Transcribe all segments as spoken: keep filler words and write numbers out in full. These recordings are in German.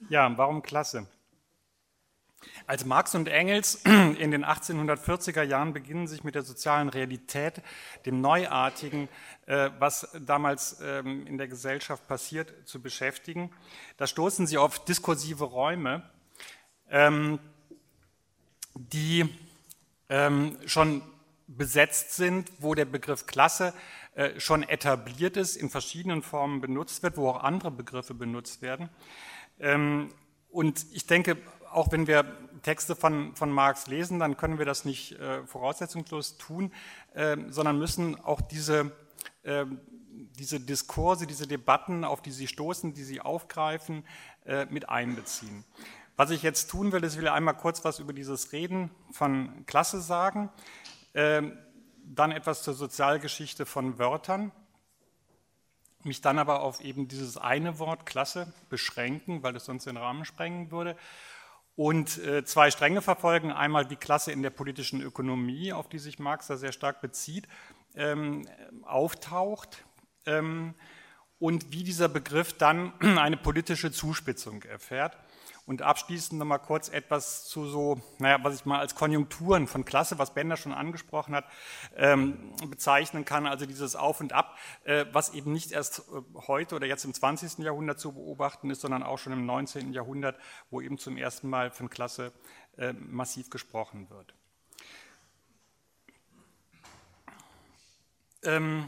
Ja, warum Klasse? Als Marx und Engels in den achtzehnhundertvierziger Jahren beginnen, sich mit der sozialen Realität, dem Neuartigen, äh, was damals ähm, in der Gesellschaft passiert, zu beschäftigen, da stoßen sie auf diskursive Räume, ähm, die ähm, schon besetzt sind, wo der Begriff Klasse äh, schon etabliert ist, in verschiedenen Formen benutzt wird, wo auch andere Begriffe benutzt werden. Ähm, und ich denke, auch wenn wir Texte von, von Marx lesen, dann können wir das nicht äh, voraussetzungslos tun, äh, sondern müssen auch diese, äh, diese Diskurse, diese Debatten, auf die sie stoßen, die sie aufgreifen, äh, mit einbeziehen. Was ich jetzt tun will, ist, ich will einmal kurz was über dieses Reden von Klasse sagen, äh, dann etwas zur Sozialgeschichte von Wörtern, mich dann aber auf eben dieses eine Wort Klasse beschränken, weil es sonst den Rahmen sprengen würde. Und äh, zwei Stränge verfolgen, einmal die Klasse in der politischen Ökonomie, auf die sich Marx da sehr stark bezieht, ähm, auftaucht ähm, und wie dieser Begriff dann eine politische Zuspitzung erfährt. Und abschließend nochmal kurz etwas zu so, naja, was ich mal als Konjunkturen von Klasse, was Bender schon angesprochen hat, ähm, bezeichnen kann, also dieses Auf und Ab, äh, was eben nicht erst äh, heute oder jetzt im zwanzigsten Jahrhundert zu beobachten ist, sondern auch schon im neunzehnten Jahrhundert, wo eben zum ersten Mal von Klasse äh, massiv gesprochen wird. Ähm,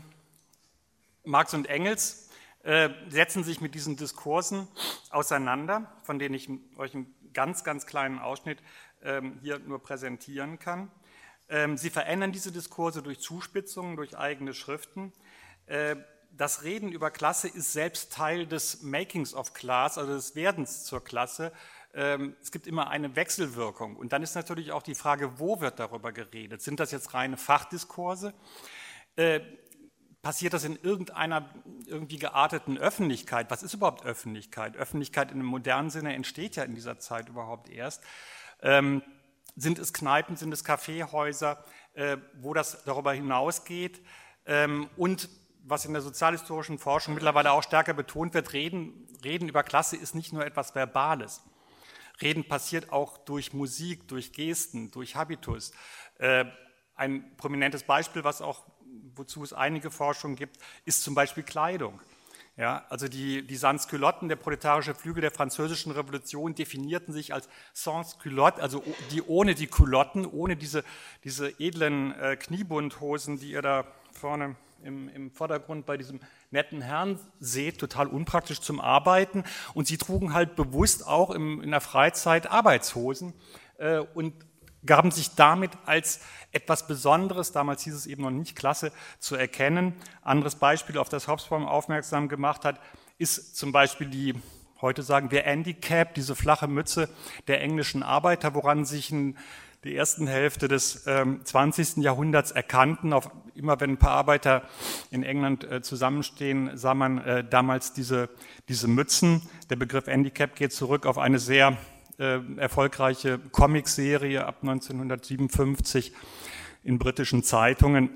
Marx und Engels setzen sich mit diesen Diskursen auseinander, von denen ich euch einen ganz, ganz kleinen Ausschnitt ähm, hier nur präsentieren kann. Ähm, sie verändern diese Diskurse durch Zuspitzungen, durch eigene Schriften. Äh, das Reden über Klasse ist selbst Teil des Makings of Class, also des Werdens zur Klasse. Ähm, es gibt immer eine Wechselwirkung. Und dann ist natürlich auch die Frage, wo wird darüber geredet? Sind das jetzt reine Fachdiskurse? Äh, Passiert das in irgendeiner irgendwie gearteten Öffentlichkeit? Was ist überhaupt Öffentlichkeit? Öffentlichkeit in einem modernen Sinne entsteht ja in dieser Zeit überhaupt erst. Ähm, sind es Kneipen, sind es Kaffeehäuser, äh, wo das darüber hinausgeht? Ähm, und was in der sozialhistorischen Forschung mittlerweile auch stärker betont wird, Reden, Reden über Klasse ist nicht nur etwas Verbales. Reden passiert auch durch Musik, durch Gesten, durch Habitus. Äh, ein prominentes Beispiel, was auch wozu es einige Forschung gibt, ist zum Beispiel Kleidung. Ja, also die, die Sans-Culotten, der proletarische Flügel der französischen Revolution, definierten sich als Sans-Culotte, also die ohne die Culotten, ohne diese, diese edlen äh, Kniebundhosen, die ihr da vorne im, im Vordergrund bei diesem netten Herrn seht, total unpraktisch zum Arbeiten. Und sie trugen halt bewusst auch im, in der Freizeit Arbeitshosen äh, und gaben sich damit als etwas Besonderes, damals hieß es eben noch nicht Klasse, zu erkennen. Anderes Beispiel, auf das Hobsbawm aufmerksam gemacht hat, ist zum Beispiel die, heute sagen wir Handicap, diese flache Mütze der englischen Arbeiter, woran sich in der ersten Hälfte des ähm, zwanzigsten Jahrhunderts erkannten. Auf, immer wenn ein paar Arbeiter in England äh, zusammenstehen, sah man äh, damals diese, diese Mützen. Der Begriff Handicap geht zurück auf eine sehr Äh, erfolgreiche Comicserie ab neunzehnhundertsiebenundfünfzig in britischen Zeitungen,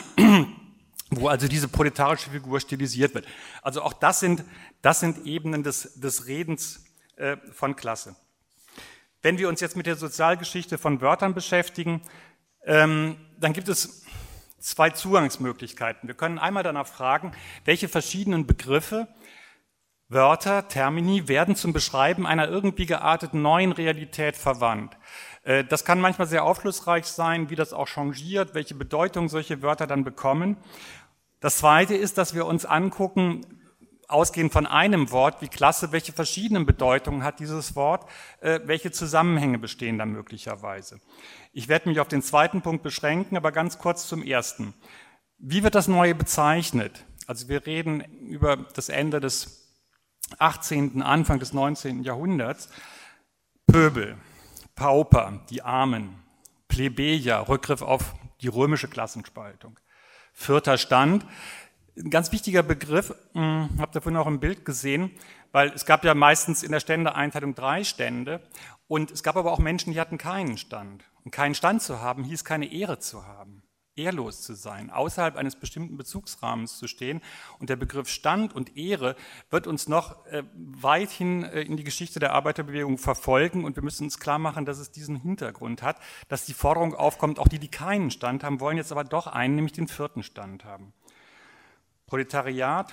wo also diese proletarische Figur stilisiert wird. Also auch das sind, das sind Ebenen des, des Redens äh, von Klasse. Wenn wir uns jetzt mit der Sozialgeschichte von Wörtern beschäftigen, ähm, dann gibt es zwei Zugangsmöglichkeiten. Wir können einmal danach fragen, welche verschiedenen Begriffe, Wörter, Termini werden zum Beschreiben einer irgendwie gearteten neuen Realität verwandt. Das kann manchmal sehr aufschlussreich sein, wie das auch changiert, welche Bedeutung solche Wörter dann bekommen. Das Zweite ist, dass wir uns angucken, ausgehend von einem Wort wie Klasse, welche verschiedenen Bedeutungen hat dieses Wort, welche Zusammenhänge bestehen da möglicherweise. Ich werde mich auf den zweiten Punkt beschränken, aber ganz kurz zum ersten. Wie wird das Neue bezeichnet? Also wir reden über das Ende des achtzehnten, Anfang des neunzehnten Jahrhunderts, Pöbel, Pauper, die Armen, Plebejer, Rückgriff auf die römische Klassenspaltung, vierter Stand, ein ganz wichtiger Begriff, habt ihr vorhin auch im Bild gesehen, weil es gab ja meistens in der Ständeeinteilung drei Stände und es gab aber auch Menschen, die hatten keinen Stand. Und keinen Stand zu haben, hieß keine Ehre zu haben. ehrlos zu sein, außerhalb eines bestimmten Bezugsrahmens zu stehen. Und der Begriff Stand und Ehre wird uns noch äh, weithin äh, in die Geschichte der Arbeiterbewegung verfolgen. Und wir müssen uns klar machen, dass es diesen Hintergrund hat, dass die Forderung aufkommt, auch die, die keinen Stand haben, wollen jetzt aber doch einen, nämlich den vierten Stand haben. Proletariat,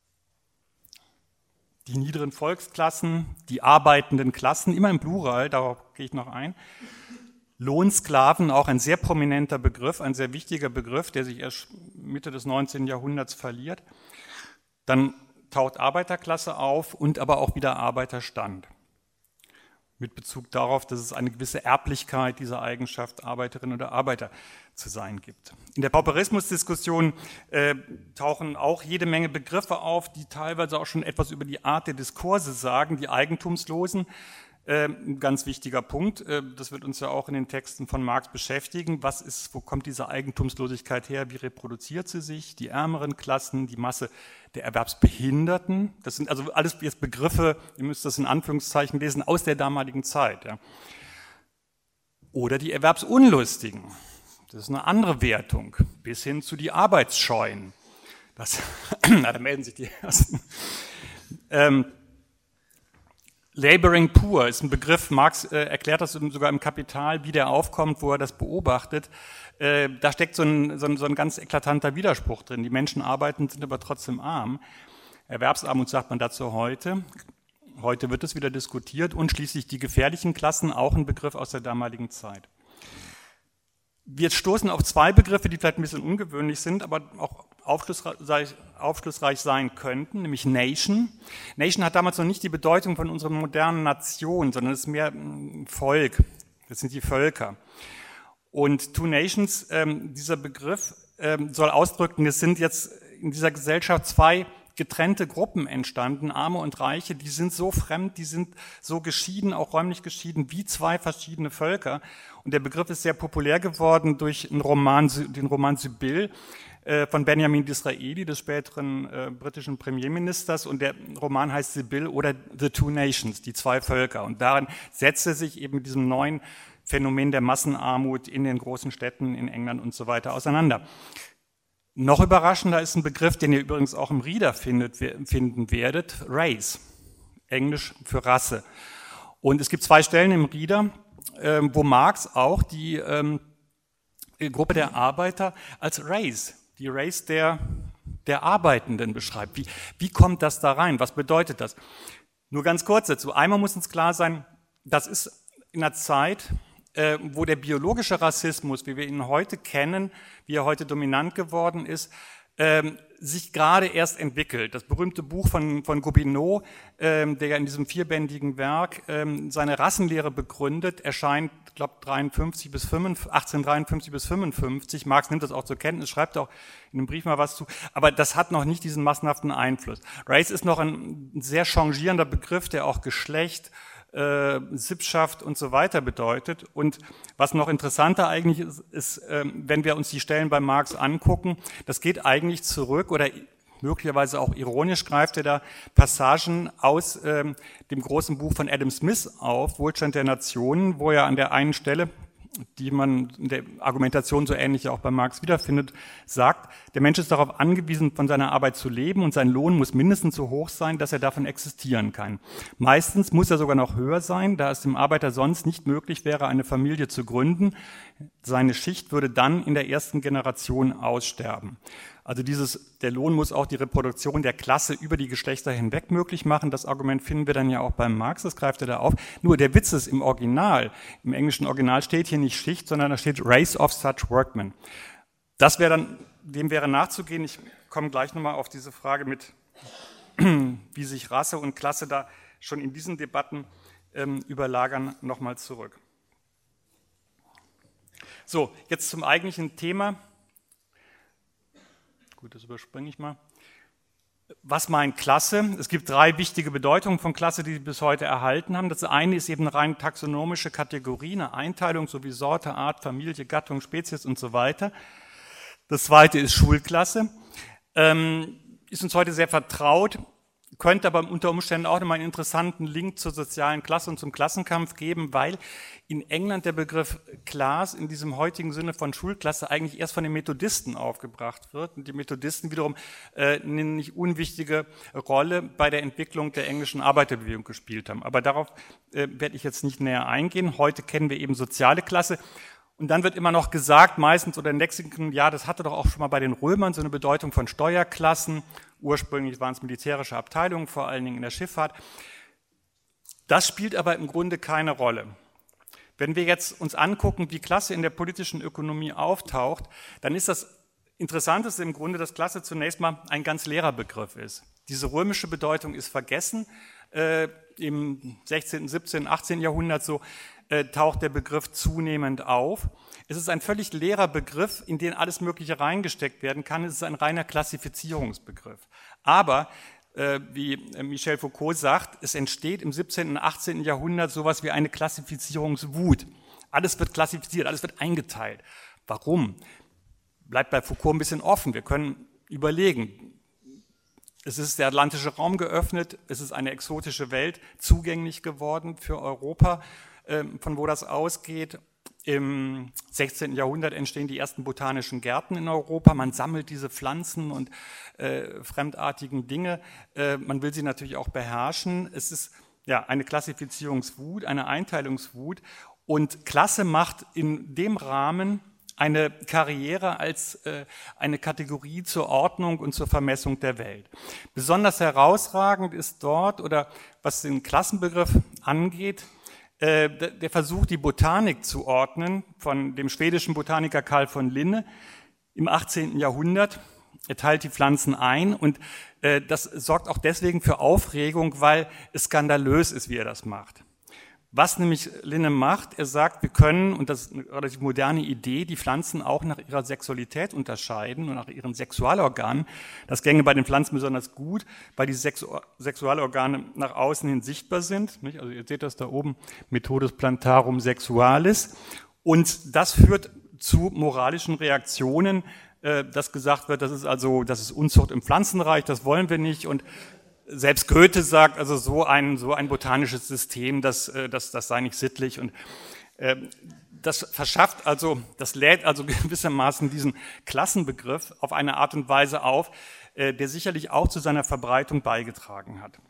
die niederen Volksklassen, die arbeitenden Klassen, immer im Plural, darauf gehe ich noch ein. Lohnsklaven, auch ein sehr prominenter Begriff, ein sehr wichtiger Begriff, der sich erst Mitte des neunzehnten Jahrhunderts verliert. Dann taucht Arbeiterklasse auf und aber auch wieder Arbeiterstand. Mit Bezug darauf, dass es eine gewisse Erblichkeit dieser Eigenschaft, Arbeiterin oder Arbeiter zu sein gibt. In der Pauperismusdiskussion äh, tauchen auch jede Menge Begriffe auf, die teilweise auch schon etwas über die Art der Diskurse sagen, die Eigentumslosen. Ein ganz wichtiger Punkt, das wird uns ja auch in den Texten von Marx beschäftigen. Was ist, wo kommt diese Eigentumslosigkeit her? Wie reproduziert sie sich? Die ärmeren Klassen, die Masse der Erwerbsbehinderten. Das sind also alles jetzt Begriffe, ihr müsst das in Anführungszeichen lesen, aus der damaligen Zeit. Ja. Oder die Erwerbsunlustigen. Das ist eine andere Wertung, bis hin zu die Arbeitsscheuen. Das, na, da melden sich die ersten. Ähm, Laboring Poor ist ein Begriff, Marx äh, erklärt das sogar im Kapital, wie der aufkommt, wo er das beobachtet. Äh, da steckt so ein, so, ein, so ein ganz eklatanter Widerspruch drin. Die Menschen arbeiten, sind aber trotzdem arm. Erwerbsarmut sagt man dazu heute. Heute wird es wieder diskutiert. Und schließlich die gefährlichen Klassen, auch ein Begriff aus der damaligen Zeit. Wir stoßen auf zwei Begriffe, die vielleicht ein bisschen ungewöhnlich sind, aber auch aufschlussreich, aufschlussreich sein könnten, nämlich Nation. Nation hat damals noch nicht die Bedeutung von unserer modernen Nation, sondern es ist mehr Volk, das sind die Völker. Und Two Nations, ähm, dieser Begriff ähm, soll ausdrücken, es sind jetzt in dieser Gesellschaft zwei getrennte Gruppen entstanden, Arme und Reiche, die sind so fremd, die sind so geschieden, auch räumlich geschieden, wie zwei verschiedene Völker. Und der Begriff ist sehr populär geworden durch einen Roman, den Roman Sibylle äh, von Benjamin Disraeli, des späteren äh, britischen Premierministers. Und der Roman heißt Sibylle oder The Two Nations, die zwei Völker. Und darin setzt er sich eben mit diesem neuen Phänomen der Massenarmut in den großen Städten in England und so weiter auseinander. Noch überraschender ist ein Begriff, den ihr übrigens auch im Reader findet, finden werdet, Race, Englisch für Rasse. Und es gibt zwei Stellen im Reader, äh, wo Marx auch die ähm, Gruppe der Arbeiter als Race, die Race der, der Arbeitenden beschreibt. Wie, wie kommt das da rein? Was bedeutet das? Nur ganz kurz dazu. Einmal muss uns klar sein, das ist in einer Zeit, wo der biologische Rassismus, wie wir ihn heute kennen, wie er heute dominant geworden ist, ähm, sich gerade erst entwickelt. Das berühmte Buch von, von Gobineau, ähm, der ja in diesem vierbändigen Werk ähm, seine Rassenlehre begründet, erscheint, ich glaube, achtzehnhundertdreiundfünfzig bis fünfundfünfzig. Marx nimmt das auch zur Kenntnis, schreibt auch in einem Brief mal was zu, aber das hat noch nicht diesen massenhaften Einfluss. Race ist noch ein sehr changierender Begriff, der auch Geschlecht, Äh, Sippschaft und so weiter bedeutet. Und was noch interessanter eigentlich ist, ist äh, wenn wir uns die Stellen bei Marx angucken, das geht eigentlich zurück oder möglicherweise auch ironisch greift er da Passagen aus äh, dem großen Buch von Adam Smith auf, Wohlstand der Nationen, wo er an der einen Stelle, die man in der Argumentation so ähnlich auch bei Marx wiederfindet, sagt, der Mensch ist darauf angewiesen, von seiner Arbeit zu leben und sein Lohn muss mindestens so hoch sein, dass er davon existieren kann. Meistens muss er sogar noch höher sein, da es dem Arbeiter sonst nicht möglich wäre, eine Familie zu gründen. Seine Schicht würde dann in der ersten Generation aussterben. Also dieses, der Lohn muss auch die Reproduktion der Klasse über die Geschlechter hinweg möglich machen. Das Argument finden wir dann ja auch beim Marx, das greift er da auf. Nur der Witz ist im Original, im englischen Original steht hier nicht Schicht, sondern da steht Race of such workmen. Das wäre dann, dem wäre nachzugehen. Ich komme gleich nochmal auf diese Frage mit, wie sich Rasse und Klasse da schon in diesen Debatten ähm, überlagern, nochmal zurück. So, jetzt zum eigentlichen Thema. Gut, das überspringe ich mal. Was meint Klasse? Es gibt drei wichtige Bedeutungen von Klasse, die Sie bis heute erhalten haben. Das eine ist eben eine rein taxonomische Kategorie, eine Einteilung, so wie Sorte, Art, Familie, Gattung, Spezies und so weiter. Das zweite ist Schulklasse. Ähm, ist uns heute sehr vertraut. könnte aber unter Umständen auch nochmal einen interessanten Link zur sozialen Klasse und zum Klassenkampf geben, weil in England der Begriff Class in diesem heutigen Sinne von Schulklasse eigentlich erst von den Methodisten aufgebracht wird und die Methodisten wiederum äh, eine nicht unwichtige Rolle bei der Entwicklung der englischen Arbeiterbewegung gespielt haben. Aber darauf äh, werde ich jetzt nicht näher eingehen. Heute kennen wir eben soziale Klasse. Und dann wird immer noch gesagt, meistens oder in Lexikon, ja, das hatte doch auch schon mal bei den Römern so eine Bedeutung von Steuerklassen. Ursprünglich waren es militärische Abteilungen, vor allen Dingen in der Schifffahrt. Das spielt aber im Grunde keine Rolle. Wenn wir jetzt uns angucken, wie Klasse in der politischen Ökonomie auftaucht, dann ist das Interessanteste im Grunde, dass Klasse zunächst mal ein ganz leerer Begriff ist. Diese römische Bedeutung ist vergessen. Äh, im sechzehnten, siebzehnten, achtzehnten Jahrhundert so äh, taucht der Begriff zunehmend auf. Es ist ein völlig leerer Begriff, in den alles Mögliche reingesteckt werden kann. Es ist ein reiner Klassifizierungsbegriff. Aber, äh, wie Michel Foucault sagt, es entsteht im siebzehnten und achtzehnten Jahrhundert sowas wie eine Klassifizierungswut. Alles wird klassifiziert, alles wird eingeteilt. Warum? Bleibt bei Foucault ein bisschen offen. Wir können überlegen. Es ist der atlantische Raum geöffnet, es ist eine exotische Welt zugänglich geworden für Europa, von wo das ausgeht. Im sechzehnten Jahrhundert entstehen die ersten botanischen Gärten in Europa. Man sammelt diese Pflanzen und äh, fremdartigen Dinge. Äh, man will sie natürlich auch beherrschen. Es ist ja eine Klassifizierungswut, eine Einteilungswut. Und Klasse macht in dem Rahmen eine Karriere als äh, eine Kategorie zur Ordnung und zur Vermessung der Welt. Besonders herausragend ist dort, oder was den Klassenbegriff angeht, äh, der Versuch, die Botanik zu ordnen von dem schwedischen Botaniker Carl von Linne im achtzehnten Jahrhundert. Er teilt die Pflanzen ein und äh, das sorgt auch deswegen für Aufregung, weil es skandalös ist, wie er das macht. Was nämlich Linne macht, er sagt, wir können, und das ist eine relativ moderne Idee, die Pflanzen auch nach ihrer Sexualität unterscheiden und nach ihren Sexualorganen. Das gänge bei den Pflanzen besonders gut, weil die Sexu- Sexualorgane nach außen hin sichtbar sind. Nicht? Also ihr seht das da oben, Methodus plantarum sexualis. Und das führt zu moralischen Reaktionen, äh, dass gesagt wird, das ist also, das ist Unzucht im Pflanzenreich, das wollen wir nicht. Und selbst Goethe sagt, also so ein, so ein botanisches System, das, das, das sei nicht sittlich. Und äh, das verschafft also, das lädt also gewissermaßen diesen Klassenbegriff auf eine Art und Weise auf, äh, der sicherlich auch zu seiner Verbreitung beigetragen hat.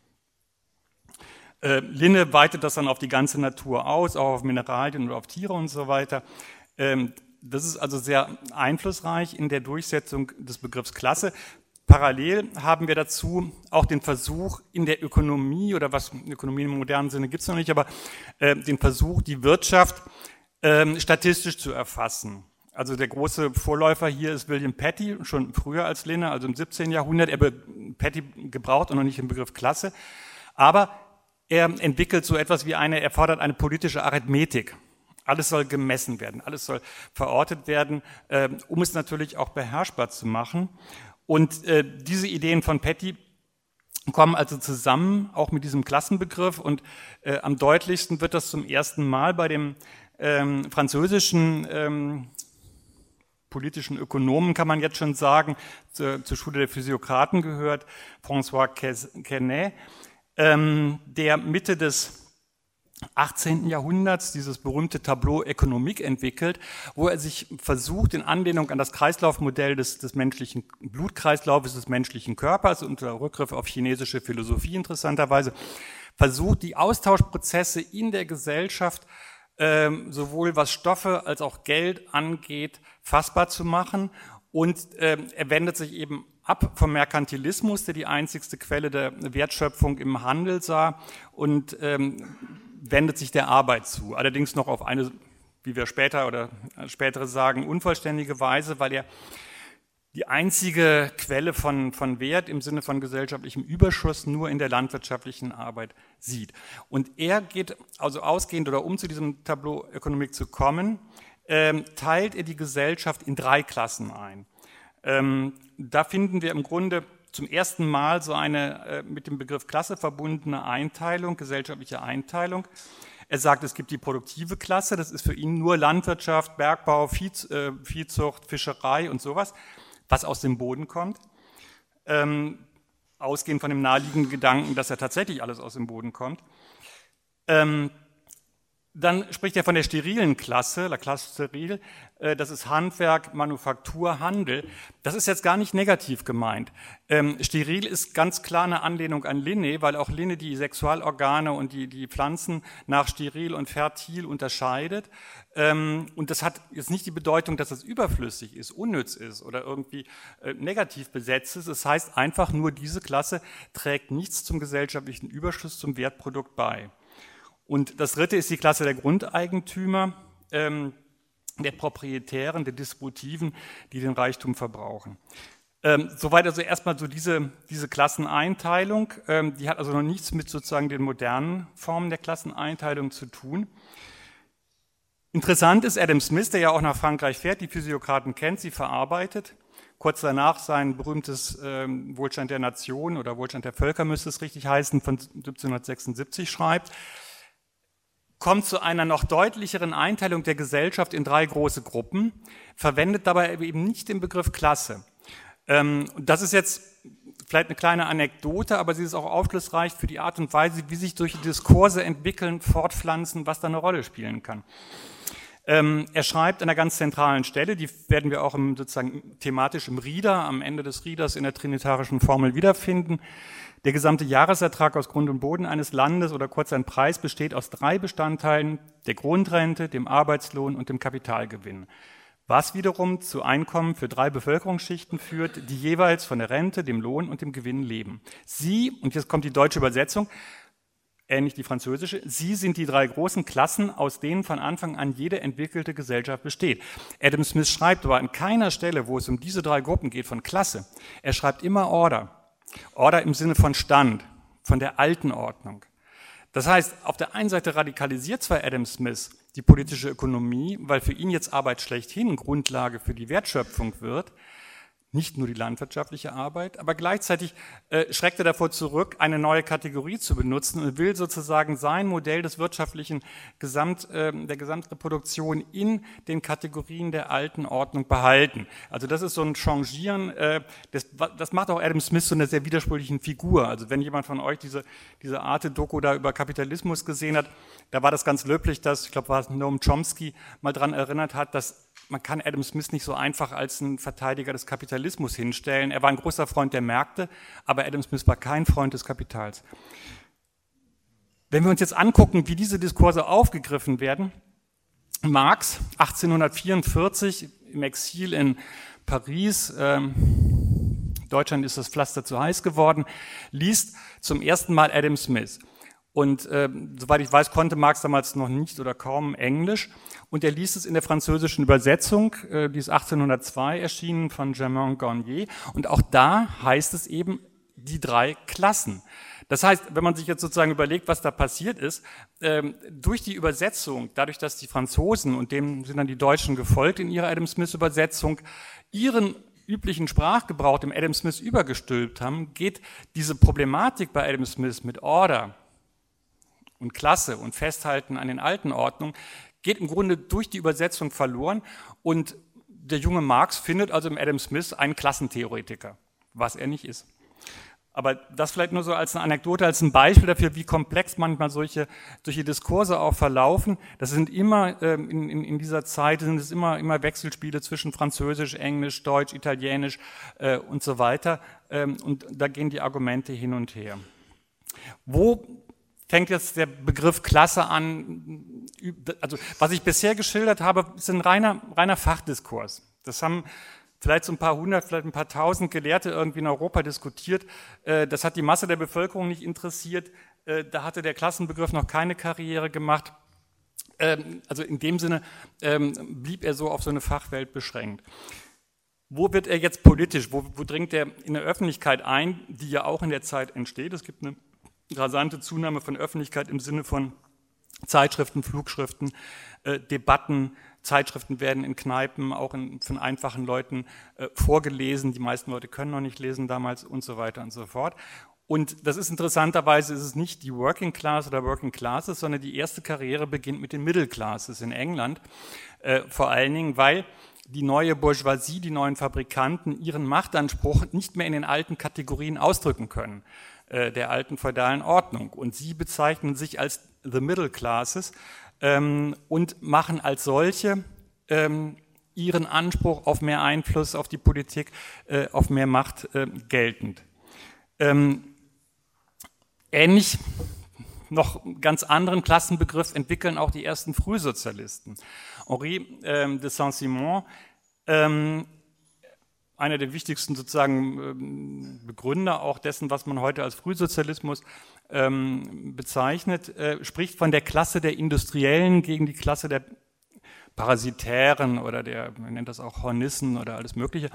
Äh, Linne weitet das dann auf die ganze Natur aus, auch auf Mineralien oder auf Tiere und so weiter. Ähm, das ist also sehr einflussreich in der Durchsetzung des Begriffs Klasse. Parallel haben wir dazu auch den Versuch in der Ökonomie, oder was Ökonomie im modernen Sinne gibt es noch nicht, aber äh, den Versuch, die Wirtschaft äh, statistisch zu erfassen. Also der große Vorläufer hier ist William Petty, schon früher als Linne, also im siebzehnten Jahrhundert. Er Petty gebraucht auch noch nicht den Begriff Klasse, aber er entwickelt so etwas wie eine, er fordert eine politische Arithmetik. Alles soll gemessen werden, alles soll verortet werden, äh, um es natürlich auch beherrschbar zu machen. Und äh, diese Ideen von Petty kommen also zusammen, auch mit diesem Klassenbegriff. Und äh, am deutlichsten wird das zum ersten Mal bei dem ähm, französischen ähm, politischen Ökonomen, kann man jetzt schon sagen, zur, zur Schule der Physiokraten gehört, François Quesnay, ähm, der Mitte des achtzehnten Jahrhunderts dieses berühmte Tableau Ökonomik entwickelt, wo er sich versucht, in Anlehnung an das Kreislaufmodell des, des menschlichen Blutkreislaufes des menschlichen Körpers, unter Rückgriff auf chinesische Philosophie interessanterweise, versucht, die Austauschprozesse in der Gesellschaft ähm, sowohl was Stoffe als auch Geld angeht, fassbar zu machen. Und ähm, er wendet sich eben ab vom Merkantilismus, der die einzigste Quelle der Wertschöpfung im Handel sah, und ähm, wendet sich der Arbeit zu. Allerdings noch auf eine, wie wir später oder spätere sagen, unvollständige Weise, weil er die einzige Quelle von, von Wert im Sinne von gesellschaftlichem Überschuss nur in der landwirtschaftlichen Arbeit sieht. Und er geht also ausgehend, oder um zu diesem Tableau Ökonomik zu kommen, ähm, teilt er die Gesellschaft in drei Klassen ein. Ähm, da finden wir im Grunde zum ersten Mal so eine äh, mit dem Begriff Klasse verbundene Einteilung, gesellschaftliche Einteilung. Er sagt, es gibt die produktive Klasse, das ist für ihn nur Landwirtschaft, Bergbau, Vieh, äh, Viehzucht, Fischerei und sowas, was aus dem Boden kommt. Ähm, ausgehend von dem naheliegenden Gedanken, dass ja tatsächlich alles aus dem Boden kommt. Ähm, Dann spricht er von der sterilen Klasse, la classe sterile, das ist Handwerk, Manufaktur, Handel. Das ist jetzt gar nicht negativ gemeint. Ähm, steril ist ganz klar eine Anlehnung an Linné, weil auch Linné die Sexualorgane und die, die Pflanzen nach steril und fertil unterscheidet. Ähm, und das hat jetzt nicht die Bedeutung, dass es überflüssig ist, unnütz ist oder irgendwie äh, negativ besetzt ist. Es heißt einfach nur, diese Klasse trägt nichts zum gesellschaftlichen Überschuss, zum Wertprodukt bei. Und das dritte ist die Klasse der Grundeigentümer, ähm, der Proprietären, der Distributiven, die den Reichtum verbrauchen. Ähm, soweit also erstmal so diese, diese Klasseneinteilung, ähm, die hat also noch nichts mit sozusagen den modernen Formen der Klasseneinteilung zu tun. Interessant ist Adam Smith, der ja auch nach Frankreich fährt, die Physiokraten kennt, sie verarbeitet. Kurz danach sein berühmtes ähm, Wohlstand der Nation oder Wohlstand der Völker müsste es richtig heißen, von siebzehnhundertsechsundsiebzig schreibt, kommt zu einer noch deutlicheren Einteilung der Gesellschaft in drei große Gruppen, verwendet dabei eben nicht den Begriff Klasse. Ähm, das ist jetzt vielleicht eine kleine Anekdote, aber sie ist auch aufschlussreich für die Art und Weise, wie sich durch Diskurse entwickeln, fortpflanzen, was da eine Rolle spielen kann. Ähm, er schreibt an einer ganz zentralen Stelle, die werden wir auch im, sozusagen thematisch im Rieder, am Ende des Rieders in der trinitarischen Formel wiederfinden. Der gesamte Jahresertrag aus Grund und Boden eines Landes oder kurz ein Preis besteht aus drei Bestandteilen, der Grundrente, dem Arbeitslohn und dem Kapitalgewinn. Was wiederum zu Einkommen für drei Bevölkerungsschichten führt, die jeweils von der Rente, dem Lohn und dem Gewinn leben. Sie, und jetzt kommt die deutsche Übersetzung, ähnlich die französische, sie sind die drei großen Klassen, aus denen von Anfang an jede entwickelte Gesellschaft besteht. Adam Smith schreibt aber an keiner Stelle, wo es um diese drei Gruppen geht, von Klasse. Er schreibt immer Order. Order im Sinne von Stand, von der alten Ordnung. Das heißt, auf der einen Seite radikalisiert zwar Adam Smith die politische Ökonomie, weil für ihn jetzt Arbeit schlechthin Grundlage für die Wertschöpfung wird, nicht nur die landwirtschaftliche Arbeit, aber gleichzeitig äh, schreckt er davor zurück, eine neue Kategorie zu benutzen und will sozusagen sein Modell des wirtschaftlichen Gesamt, äh, der Gesamtreproduktion in den Kategorien der alten Ordnung behalten. Also das ist so ein Changieren, äh, das, das macht auch Adam Smith zu einer sehr widersprüchlichen Figur. Also wenn jemand von euch diese, diese Arte-Doku da über Kapitalismus gesehen hat, da war das ganz löblich, dass, ich glaube, war es Noam Chomsky mal dran erinnert hat, dass man kann Adam Smith nicht so einfach als ein Verteidiger des Kapitalismus hinstellen. Er war ein großer Freund der Märkte, aber Adam Smith war kein Freund des Kapitals. Wenn wir uns jetzt angucken, wie diese Diskurse aufgegriffen werden, Marx, achtzehnhundertvierundvierzig im Exil in Paris, ähm, Deutschland ist das Pflaster zu heiß geworden, liest zum ersten Mal Adam Smith. Und äh, soweit ich weiß, konnte Marx damals noch nicht oder kaum Englisch. Und er liest es in der französischen Übersetzung, äh, die ist achtzehnhundertzwei erschienen von Germain Garnier. Und auch da heißt es eben die drei Klassen. Das heißt, wenn man sich jetzt sozusagen überlegt, was da passiert ist, ähm, durch die Übersetzung, dadurch, dass die Franzosen, und dem sind dann die Deutschen gefolgt in ihrer Adam Smith-Übersetzung, ihren üblichen Sprachgebrauch dem Adam Smith übergestülpt haben, geht diese Problematik bei Adam Smith mit Order und Klasse und Festhalten an den alten Ordnungen, geht im Grunde durch die Übersetzung verloren und der junge Marx findet also im Adam Smith einen Klassentheoretiker, was er nicht ist. Aber das vielleicht nur so als eine Anekdote, als ein Beispiel dafür, wie komplex manchmal solche, solche Diskurse auch verlaufen. Das sind immer, ähm, in, in, in dieser Zeit sind es immer, immer Wechselspiele zwischen Französisch, Englisch, Deutsch, Italienisch äh, und so weiter. Ähm, und da gehen die Argumente hin und her. Wo fängt jetzt der Begriff Klasse an? Also was ich bisher geschildert habe, ist ein reiner, reiner Fachdiskurs. Das haben vielleicht so ein paar hundert, vielleicht ein paar tausend Gelehrte irgendwie in Europa diskutiert. Das hat die Masse der Bevölkerung nicht interessiert. Da hatte der Klassenbegriff noch keine Karriere gemacht. Also in dem Sinne blieb er so auf so eine Fachwelt beschränkt. Wo wird er jetzt politisch? Wo, wo dringt er in der Öffentlichkeit ein, die ja auch in der Zeit entsteht? Es gibt eine rasante Zunahme von Öffentlichkeit im Sinne von Zeitschriften, Flugschriften, äh, Debatten. Zeitschriften werden in Kneipen auch in, von einfachen Leuten äh, vorgelesen. Die meisten Leute können noch nicht lesen damals und so weiter und so fort. Und das ist interessanterweise, ist es nicht die Working Class oder Working Classes, sondern die erste Karriere beginnt mit den Middle Classes in England. Äh, vor allen Dingen, weil die neue Bourgeoisie, die neuen Fabrikanten ihren Machtanspruch nicht mehr in den alten Kategorien ausdrücken können, äh, der alten feudalen Ordnung. Und sie bezeichnen sich als the middle classes ähm, und machen als solche ähm, ihren Anspruch auf mehr Einfluss auf die Politik, äh, auf mehr Macht äh, geltend. Ähm, ähnlich noch einen ganz anderen Klassenbegriff entwickeln auch die ersten Frühsozialisten. Henri ähm, de Saint-Simon, ähm, einer der wichtigsten sozusagen ähm, Begründer auch dessen, was man heute als Frühsozialismus ähm, bezeichnet, äh, spricht von der Klasse der Industriellen gegen die Klasse der Parasitären oder der, man nennt das auch Hornissen oder alles Mögliche.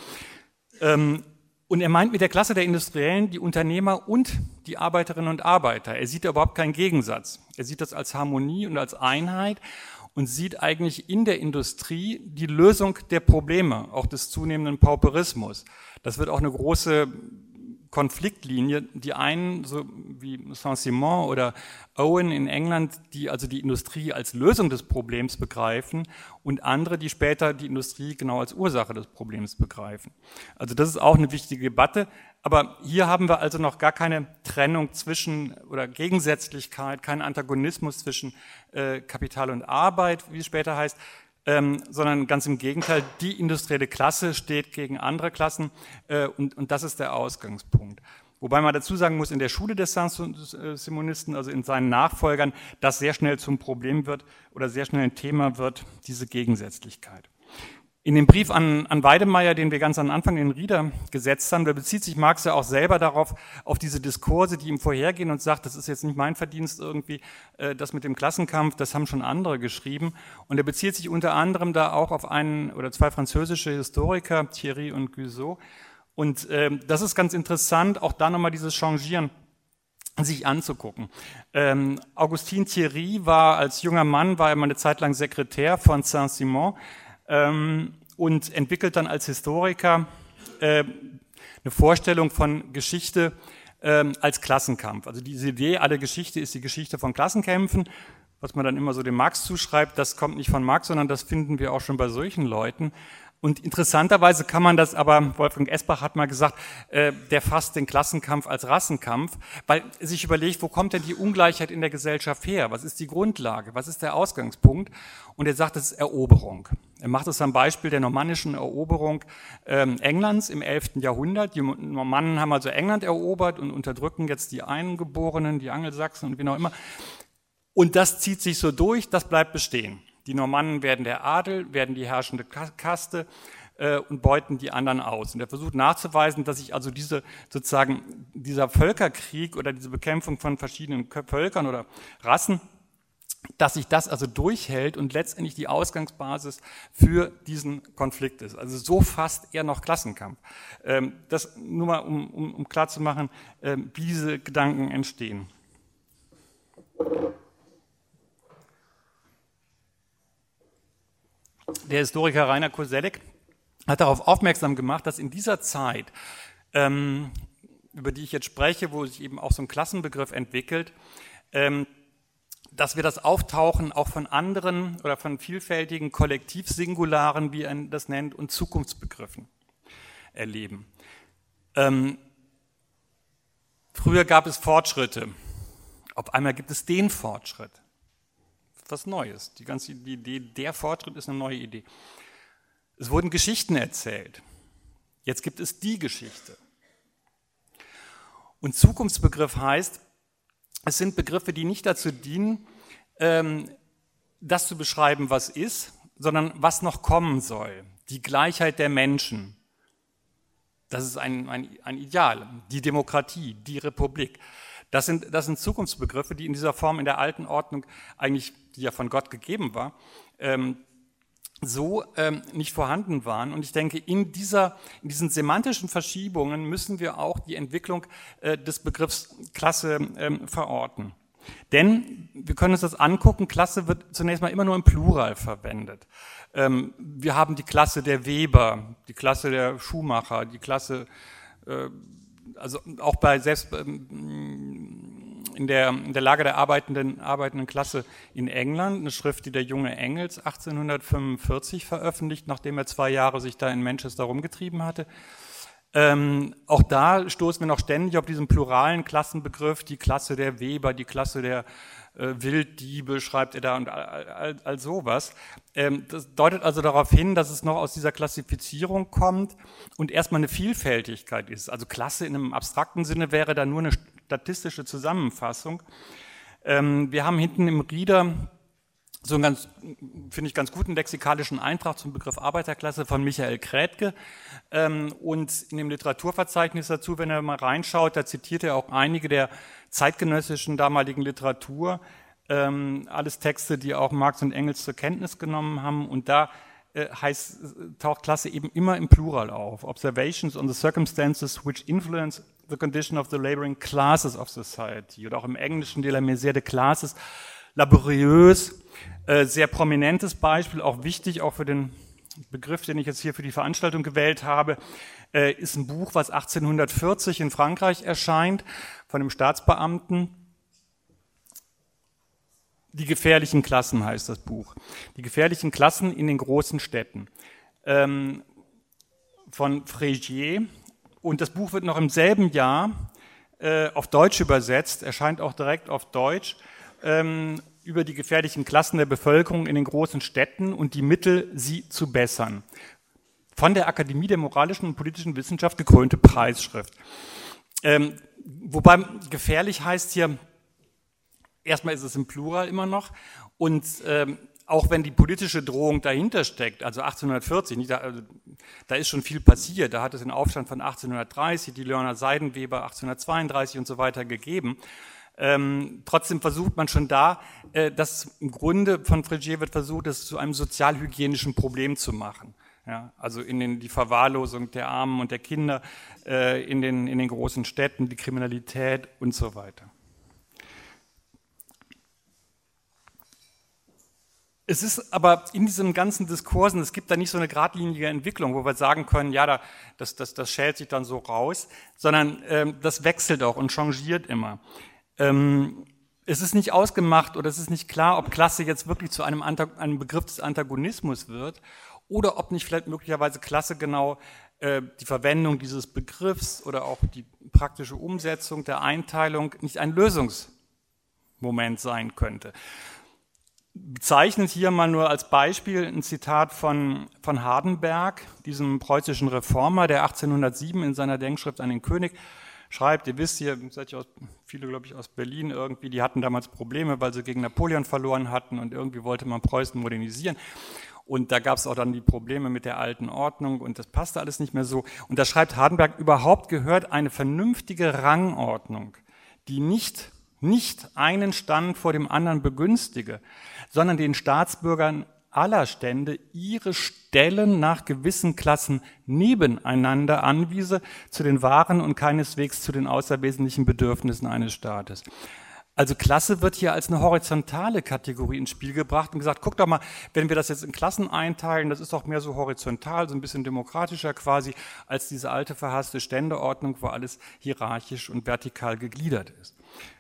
Ähm, Und er meint mit der Klasse der Industriellen die Unternehmer und die Arbeiterinnen und Arbeiter. Er sieht da überhaupt keinen Gegensatz. Er sieht das als Harmonie und als Einheit und sieht eigentlich in der Industrie die Lösung der Probleme, auch des zunehmenden Pauperismus. Das wird auch eine große Konfliktlinie. Die einen, so wie Saint-Simon oder Owen in England, die also die Industrie als Lösung des Problems begreifen, und andere, die später die Industrie genau als Ursache des Problems begreifen. Also das ist auch eine wichtige Debatte. Aber hier haben wir also noch gar keine Trennung zwischen oder Gegensätzlichkeit, keinen Antagonismus zwischen äh, Kapital und Arbeit, wie es später heißt, Ähm, sondern ganz im Gegenteil, die industrielle Klasse steht gegen andere Klassen äh, und, und das ist der Ausgangspunkt. Wobei man dazu sagen muss, in der Schule des Saint-Simonisten, also in seinen Nachfolgern, das sehr schnell zum Problem wird oder sehr schnell ein Thema wird, diese Gegensätzlichkeit. In dem Brief an, an Weidemeyer, den wir ganz am Anfang in den Rieder gesetzt haben, da bezieht sich Marx ja auch selber darauf, auf diese Diskurse, die ihm vorhergehen und sagt, das ist jetzt nicht mein Verdienst irgendwie, äh, das mit dem Klassenkampf, das haben schon andere geschrieben. Und er bezieht sich unter anderem da auch auf einen oder zwei französische Historiker, Thierry und Guizot. Und äh, das ist ganz interessant, auch da nochmal dieses Changieren sich anzugucken. Ähm, Augustin Thierry war als junger Mann, war er mal eine Zeit lang Sekretär von Saint-Simon, Ähm, und entwickelt dann als Historiker äh, eine Vorstellung von Geschichte äh, als Klassenkampf. Also diese Idee, alle Geschichte ist die Geschichte von Klassenkämpfen, was man dann immer so dem Marx zuschreibt, das kommt nicht von Marx, sondern das finden wir auch schon bei solchen Leuten. Und interessanterweise kann man das aber, Wolfgang Esbach hat mal gesagt, äh, der fasst den Klassenkampf als Rassenkampf, weil er sich überlegt, wo kommt denn die Ungleichheit in der Gesellschaft her? Was ist die Grundlage? Was ist der Ausgangspunkt? Und er sagt, das ist Eroberung. Er macht es am Beispiel der normannischen Eroberung ähm, Englands im elften Jahrhundert. Die Normannen haben also England erobert und unterdrücken jetzt die Eingeborenen, die Angelsachsen und wie auch immer. Und das zieht sich so durch, das bleibt bestehen. Die Normannen werden der Adel, werden die herrschende Kaste äh, und beuten die anderen aus. Und er versucht nachzuweisen, dass sich also diese sozusagen dieser Völkerkrieg oder diese Bekämpfung von verschiedenen Völkern oder Rassen, dass sich das also durchhält und letztendlich die Ausgangsbasis für diesen Konflikt ist. Also so fasst er noch Klassenkampf. Ähm, das nur mal, um, um, um klarzumachen, ähm, wie diese Gedanken entstehen. Der Historiker Rainer Koselleck hat darauf aufmerksam gemacht, dass in dieser Zeit, ähm, über die ich jetzt spreche, wo sich eben auch so ein Klassenbegriff entwickelt, ähm, dass wir das Auftauchen auch von anderen oder von vielfältigen Kollektivsingularen, wie er das nennt, und Zukunftsbegriffen erleben. Ähm, früher gab es Fortschritte. Auf einmal gibt es den Fortschritt. Was Neues. Die ganze Idee, der Fortschritt ist eine neue Idee. Es wurden Geschichten erzählt. Jetzt gibt es die Geschichte. Und Zukunftsbegriff heißt, es sind Begriffe, die nicht dazu dienen, das zu beschreiben, was ist, sondern was noch kommen soll. Die Gleichheit der Menschen. Das ist ein, ein, ein Ideal. Die Demokratie, die Republik. Das sind, das sind Zukunftsbegriffe, die in dieser Form in der alten Ordnung eigentlich, die ja von Gott gegeben war, ähm, so ähm, nicht vorhanden waren. Und ich denke, in, dieser, in diesen semantischen Verschiebungen müssen wir auch die Entwicklung äh, des Begriffs Klasse ähm, verorten. Denn wir können uns das angucken, Klasse wird zunächst mal immer nur im Plural verwendet. Ähm, wir haben die Klasse der Weber, die Klasse der Schuhmacher, die Klasse... Äh, Also auch bei selbst in der, in der Lage der arbeitenden, arbeitenden Klasse in England, eine Schrift, die der junge Engels achtzehnhundertfünfundvierzig veröffentlicht, nachdem er zwei Jahre sich da in Manchester rumgetrieben hatte. Ähm, auch da stoßen wir noch ständig auf diesen pluralen Klassenbegriff, die Klasse der Weber, die Klasse der äh, Wilddiebe, schreibt er da, und all, all, all sowas. Ähm, das deutet also darauf hin, dass es noch aus dieser Klassifizierung kommt und erstmal eine Vielfältigkeit ist. Also Klasse in einem abstrakten Sinne wäre da nur eine statistische Zusammenfassung. Ähm, wir haben hinten im Reader so einen ganz, finde ich, ganz guten lexikalischen Eintrag zum Begriff Arbeiterklasse von Michael Krätke. Ähm, und in dem Literaturverzeichnis dazu, wenn er mal reinschaut, da zitiert er auch einige der zeitgenössischen damaligen Literatur, ähm, alles Texte, die auch Marx und Engels zur Kenntnis genommen haben. Und da äh, heißt, taucht Klasse eben immer im Plural auf. Observations on the circumstances which influence the condition of the laboring classes of society. Oder auch im Englischen de la misère de classes, laboriös, äh, sehr prominentes Beispiel, auch wichtig, auch für den Begriff, den ich jetzt hier für die Veranstaltung gewählt habe, äh, ist ein Buch, was achtzehnhundertvierzig in Frankreich erscheint, von einem Staatsbeamten. Die gefährlichen Klassen heißt das Buch. Die gefährlichen Klassen in den großen Städten. Ähm, von Frégier. Und das Buch wird noch im selben Jahr äh, auf Deutsch übersetzt, erscheint auch direkt auf Deutsch, ähm, über die gefährlichen Klassen der Bevölkerung in den großen Städten und die Mittel, sie zu bessern. Von der Akademie der moralischen und politischen Wissenschaft gekrönte Preisschrift. Ähm, wobei gefährlich heißt hier, erstmal ist es im Plural immer noch, und ähm, auch wenn die politische Drohung dahinter steckt, also achtzehnhundertvierzig, nicht, da, also, da ist schon viel passiert, da hat es den Aufstand von achtzehnhundertdreißig, die Leonhard Seidenweber achtzehnhundertzweiunddreißig und so weiter gegeben. Ähm, trotzdem versucht man schon da, äh, dass im Grunde von Frégier wird versucht, das zu einem sozialhygienischen Problem zu machen. Ja, also in den, die Verwahrlosung der Armen und der Kinder äh, in, den, in den großen Städten, die Kriminalität und so weiter. Es ist aber in diesen ganzen Diskursen, es gibt da nicht so eine geradlinige Entwicklung, wo wir sagen können, ja, da, das, das, das schält sich dann so raus, sondern ähm, das wechselt auch und changiert immer. Ähm, es ist nicht ausgemacht oder es ist nicht klar, ob Klasse jetzt wirklich zu einem, Antag- einem Begriff des Antagonismus wird oder ob nicht vielleicht möglicherweise Klasse genau äh, die Verwendung dieses Begriffs oder auch die praktische Umsetzung der Einteilung nicht ein Lösungsmoment sein könnte. Bezeichnet hier mal nur als Beispiel ein Zitat von, von Hardenberg, diesem preußischen Reformer, der achtzehnhundertsieben in seiner Denkschrift an den König schreibt, ihr wisst, ihr seid ja aus, viele, glaube ich, aus Berlin irgendwie, die hatten damals Probleme, weil sie gegen Napoleon verloren hatten und irgendwie wollte man Preußen modernisieren. Und da gab es auch dann die Probleme mit der alten Ordnung und das passte alles nicht mehr so. Und da schreibt Hardenberg, überhaupt gehört eine vernünftige Rangordnung, die nicht, nicht einen Stand vor dem anderen begünstige, sondern den Staatsbürgern aller Stände ihre Stellen nach gewissen Klassen nebeneinander anwiese, zu den wahren und keineswegs zu den außerwesentlichen Bedürfnissen eines Staates. Also Klasse wird hier als eine horizontale Kategorie ins Spiel gebracht und gesagt, guck doch mal, wenn wir das jetzt in Klassen einteilen, das ist doch mehr so horizontal, so ein bisschen demokratischer quasi, als diese alte verhasste Ständeordnung, wo alles hierarchisch und vertikal gegliedert ist.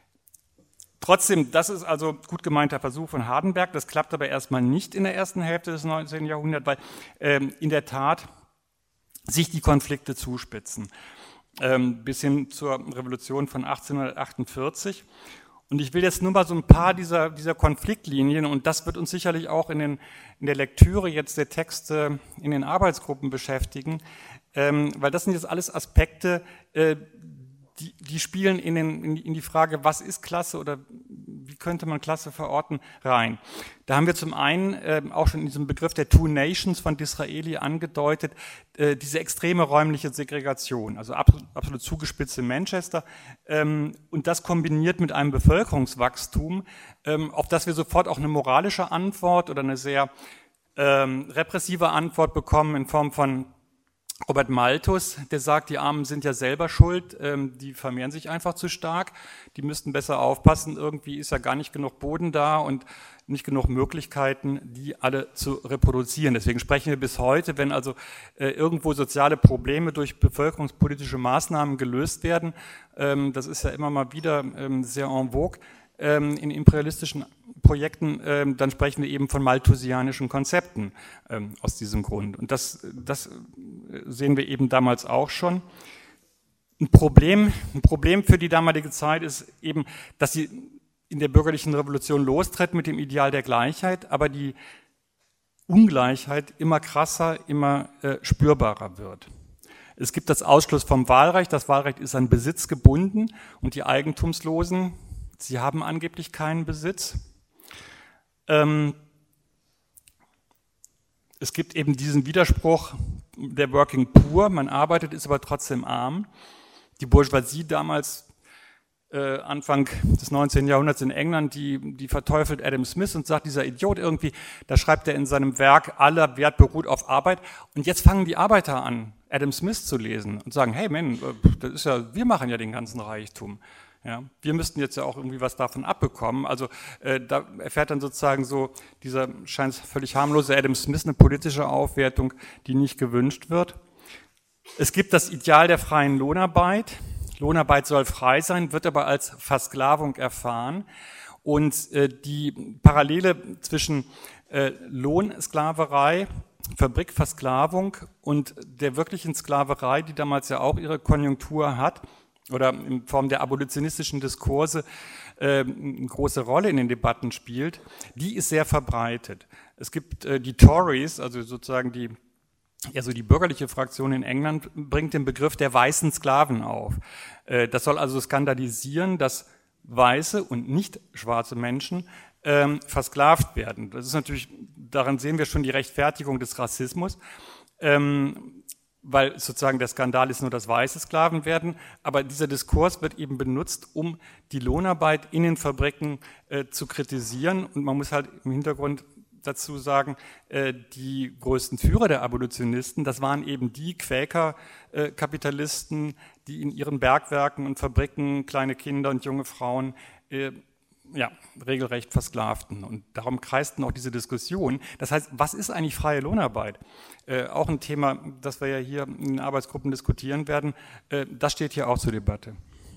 Trotzdem, das ist also gut gemeinter Versuch von Hardenberg, das klappt aber erstmal nicht in der ersten Hälfte des neunzehnten Jahrhunderts, weil ähm, in der Tat sich die Konflikte zuspitzen, ähm, bis hin zur Revolution von achtzehnhundertachtundvierzig. Und ich will jetzt nur mal so ein paar dieser, dieser Konfliktlinien, und das wird uns sicherlich auch in, den, in der Lektüre jetzt der Texte in den Arbeitsgruppen beschäftigen, ähm, weil das sind jetzt alles Aspekte, äh, Die, die spielen in, den, in die Frage, was ist Klasse oder wie könnte man Klasse verorten, rein. Da haben wir zum einen äh, auch schon in diesem Begriff der Two Nations von Disraeli angedeutet, äh, diese extreme räumliche Segregation, also absolut, absolut zugespitzt in Manchester, ähm, und das kombiniert mit einem Bevölkerungswachstum, ähm, auf das wir sofort auch eine moralische Antwort oder eine sehr ähm, repressive Antwort bekommen in Form von Robert Malthus, der sagt, die Armen sind ja selber schuld, ähm, die vermehren sich einfach zu stark, die müssten besser aufpassen, irgendwie ist ja gar nicht genug Boden da und nicht genug Möglichkeiten, die alle zu reproduzieren. Deswegen sprechen wir bis heute, wenn also äh, irgendwo soziale Probleme durch bevölkerungspolitische Maßnahmen gelöst werden, ähm, das ist ja immer mal wieder ähm, sehr en vogue, ähm, in imperialistischen Projekten, ähm, dann sprechen wir eben von malthusianischen Konzepten ähm, aus diesem Grund. Und das, das sehen wir eben damals auch schon. Ein Problem, ein Problem für die damalige Zeit ist eben, dass sie in der bürgerlichen Revolution lostritt mit dem Ideal der Gleichheit, aber die Ungleichheit immer krasser, immer äh, spürbarer wird. Es gibt das Ausschluss vom Wahlrecht. Das Wahlrecht ist an Besitz gebunden und die Eigentumslosen, sie haben angeblich keinen Besitz. Ähm, es gibt eben diesen Widerspruch der Working Poor, man arbeitet, ist aber trotzdem arm. Die Bourgeoisie damals, äh, Anfang des neunzehnten Jahrhunderts in England, die, die verteufelt Adam Smith und sagt, dieser Idiot irgendwie, da schreibt er in seinem Werk, aller Wert beruht auf Arbeit. Und jetzt fangen die Arbeiter an, Adam Smith zu lesen und sagen, hey Mann, das ist ja, wir machen ja den ganzen Reichtum. Ja, wir müssten jetzt ja auch irgendwie was davon abbekommen. Also äh, da erfährt dann sozusagen so dieser scheint völlig harmlose Adam Smith eine politische Aufwertung, die nicht gewünscht wird. Es gibt das Ideal der freien Lohnarbeit. Lohnarbeit soll frei sein, wird aber als Versklavung erfahren. Und äh, die Parallele zwischen äh, Lohnsklaverei, Fabrikversklavung und der wirklichen Sklaverei, die damals ja auch ihre Konjunktur hat, oder in Form der abolitionistischen Diskurse äh, eine große Rolle in den Debatten spielt, die ist sehr verbreitet. Es gibt äh, die Tories, also sozusagen die, ja, so die bürgerliche Fraktion in England, bringt den Begriff der weißen Sklaven auf. Äh, das soll also skandalisieren, dass weiße und nicht schwarze Menschen ähm, versklavt werden. Das ist natürlich, daran sehen wir schon die Rechtfertigung des Rassismus. Ähm, weil sozusagen der Skandal ist nur, dass weiße Sklaven werden, aber dieser Diskurs wird eben benutzt, um die Lohnarbeit in den Fabriken äh, zu kritisieren, und man muss halt im Hintergrund dazu sagen, äh, die größten Führer der Abolitionisten, das waren eben die Quäker-Kapitalisten, äh, die in ihren Bergwerken und Fabriken kleine Kinder und junge Frauen äh, ja, regelrecht versklavten. Und darum kreisten auch diese Diskussionen. Das heißt, was ist eigentlich freie Lohnarbeit? Äh, auch ein Thema, das wir ja hier in den Arbeitsgruppen diskutieren werden, äh, das steht hier auch zur Debatte.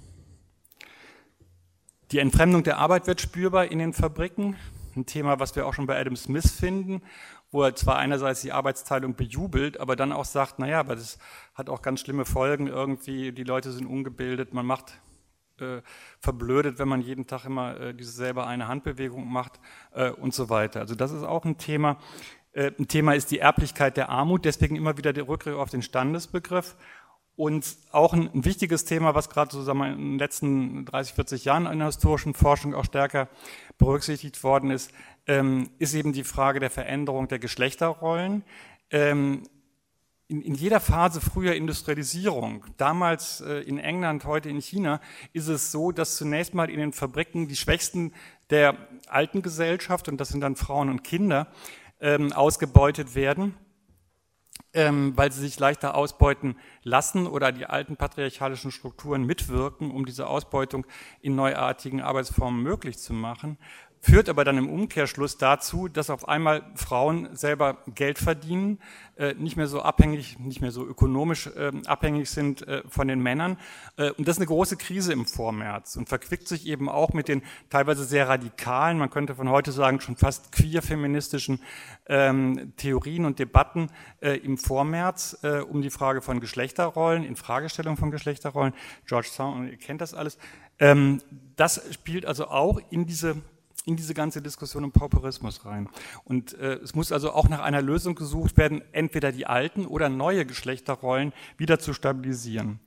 Die Entfremdung der Arbeit wird spürbar in den Fabriken. Ein Thema, was wir auch schon bei Adam Smith finden, wo er zwar einerseits die Arbeitsteilung bejubelt, aber dann auch sagt, naja, aber das hat auch ganz schlimme Folgen irgendwie, die Leute sind ungebildet, man macht Äh, verblödet, wenn man jeden Tag immer äh, diese selber eine Handbewegung macht äh, und so weiter. Also das ist auch ein Thema. Äh, ein Thema ist die Erblichkeit der Armut, deswegen immer wieder der Rückgriff auf den Standesbegriff. Und auch ein, ein wichtiges Thema, was gerade so sagen wir, in den letzten dreißig, vierzig Jahren in der historischen Forschung auch stärker berücksichtigt worden ist, ähm, ist eben die Frage der Veränderung der Geschlechterrollen. Ähm, In, in jeder Phase früher Industrialisierung, damals äh, in England, heute in China, ist es so, dass zunächst mal in den Fabriken die Schwächsten der alten Gesellschaft, und das sind dann Frauen und Kinder, ähm, ausgebeutet werden, ähm, weil sie sich leichter ausbeuten lassen oder die alten patriarchalischen Strukturen mitwirken, um diese Ausbeutung in neuartigen Arbeitsformen möglich zu machen. Führt aber dann im Umkehrschluss dazu, dass auf einmal Frauen selber Geld verdienen, äh, nicht mehr so abhängig, nicht mehr so ökonomisch äh, abhängig sind äh, von den Männern. Äh, und das ist eine große Krise im Vormärz und verquickt sich eben auch mit den teilweise sehr radikalen, man könnte von heute sagen schon fast queer-feministischen ähm, Theorien und Debatten äh, im Vormärz äh, um die Frage von Geschlechterrollen, in Fragestellung von Geschlechterrollen. George Sand, ihr kennt das alles. Ähm, das spielt also auch in diese in diese ganze Diskussion um Pauperismus rein. Und äh, es muss also auch nach einer Lösung gesucht werden, entweder die alten oder neue Geschlechterrollen wieder zu stabilisieren.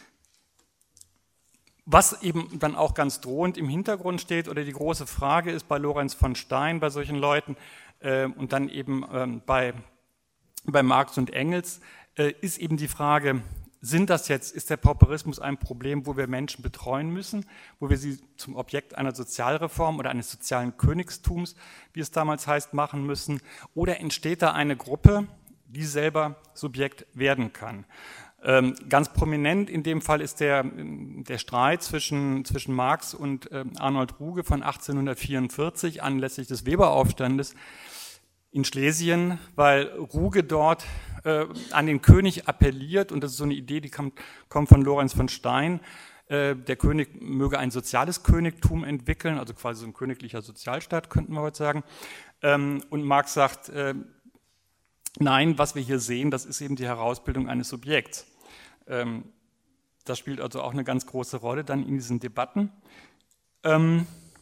Was eben dann auch ganz drohend im Hintergrund steht oder die große Frage ist bei Lorenz von Stein, bei solchen Leuten äh, und dann eben ähm, bei, bei Marx und Engels, äh, ist eben die Frage, sind das jetzt, ist der Pauperismus ein Problem, wo wir Menschen betreuen müssen, wo wir sie zum Objekt einer Sozialreform oder eines sozialen Königstums, wie es damals heißt, machen müssen? Oder entsteht da eine Gruppe, die selber Subjekt werden kann. Ähm, ganz prominent in dem Fall ist der, der Streit zwischen, zwischen Marx und äh, Arnold Ruge von achtzehnhundertvierundvierzig anlässlich des Weberaufstandes in Schlesien, weil Ruge dort äh, an den König appelliert, und das ist so eine Idee, die kommt, kommt von Lorenz von Stein, äh, der König möge ein soziales Königtum entwickeln, also quasi so ein königlicher Sozialstaat, könnten wir heute sagen. Ähm, und Marx sagt, äh, nein, was wir hier sehen, das ist eben die Herausbildung eines Subjekts. Ähm, das spielt also auch eine ganz große Rolle dann in diesen Debatten. Ähm,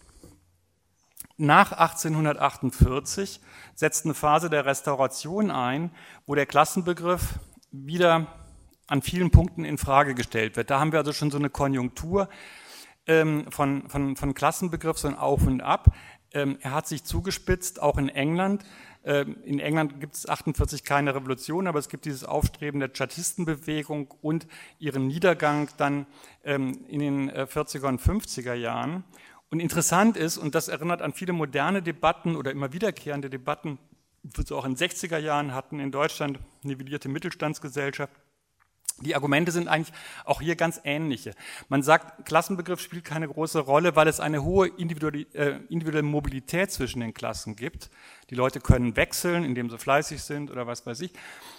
nach achtzehnhundertachtundvierzig setzt eine Phase der Restauration ein, wo der Klassenbegriff wieder an vielen Punkten in Frage gestellt wird. Da haben wir also schon so eine Konjunktur ähm, von, von, von Klassenbegriff, so ein Auf und Ab. Ähm, er hat sich zugespitzt, auch in England. In England gibt es achtundvierzig keine Revolution, aber es gibt dieses Aufstreben der Chartistenbewegung und ihren Niedergang dann in den vierziger und fünfziger Jahren. Und interessant ist, und das erinnert an viele moderne Debatten oder immer wiederkehrende Debatten, die wir auch in den sechziger Jahren hatten in Deutschland, nivellierte Mittelstandsgesellschaft. Die Argumente sind eigentlich auch hier ganz ähnliche. Man sagt, Klassenbegriff spielt keine große Rolle, weil es eine hohe individuelle, äh, individuelle Mobilität zwischen den Klassen gibt. Die Leute können wechseln, indem sie fleißig sind oder was weiß ich.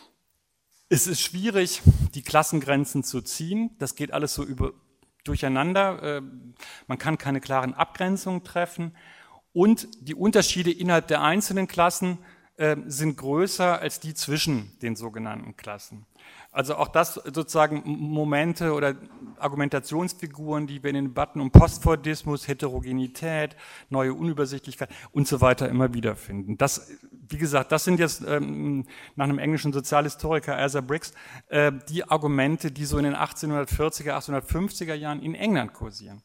Es ist schwierig, die Klassengrenzen zu ziehen. Das geht alles so über, durcheinander. Äh, man kann keine klaren Abgrenzungen treffen. Und die Unterschiede innerhalb der einzelnen Klassen äh, sind größer als die zwischen den sogenannten Klassen. Also auch das sozusagen Momente oder Argumentationsfiguren, die wir in den Debatten um Postfordismus, Heterogenität, neue Unübersichtlichkeit und so weiter immer wieder finden. Das, wie gesagt, das sind jetzt ähm, nach einem englischen Sozialhistoriker, Asa Briggs, äh, die Argumente, die so in den achtzehnhundertvierziger, achtzehnhundertfünfziger Jahren in England kursieren.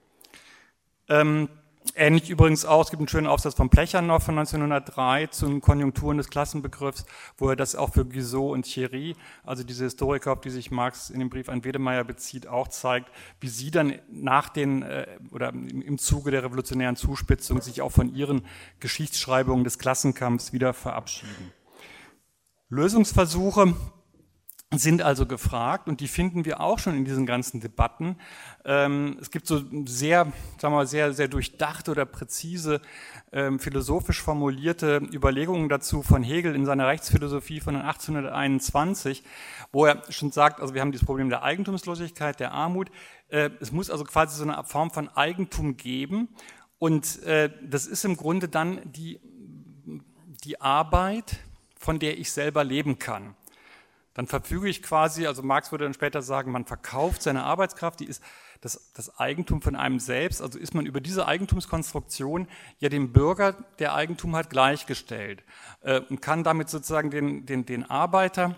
Ähm, Ähnlich übrigens auch, es gibt einen schönen Aufsatz von Plechanow von neunzehnhundertdrei zu den Konjunkturen des Klassenbegriffs, wo er das auch für Guizot und Thierry, also diese Historiker, auf die sich Marx in dem Brief an Wedemeyer bezieht, auch zeigt, wie sie dann nach den äh, oder im Zuge der revolutionären Zuspitzung sich auch von ihren Geschichtsschreibungen des Klassenkampfs wieder verabschieden. Lösungsversuche sind also gefragt, und die finden wir auch schon in diesen ganzen Debatten. Ähm, es gibt so sehr, sagen wir mal, sehr, sehr durchdachte oder präzise, ähm, philosophisch formulierte Überlegungen dazu von Hegel in seiner Rechtsphilosophie von achtzehnhunderteinundzwanzig, wo er schon sagt, also wir haben dieses Problem der Eigentumslosigkeit, der Armut. Äh, es muss also quasi so eine Form von Eigentum geben, und äh, das ist im Grunde dann die, die Arbeit, von der ich selber leben kann. Dann verfüge ich quasi, also Marx würde dann später sagen, man verkauft seine Arbeitskraft, die ist das, das Eigentum von einem selbst, also ist man über diese Eigentumskonstruktion ja dem Bürger, der Eigentum hat, gleichgestellt äh, und kann damit sozusagen den, den, den Arbeiter,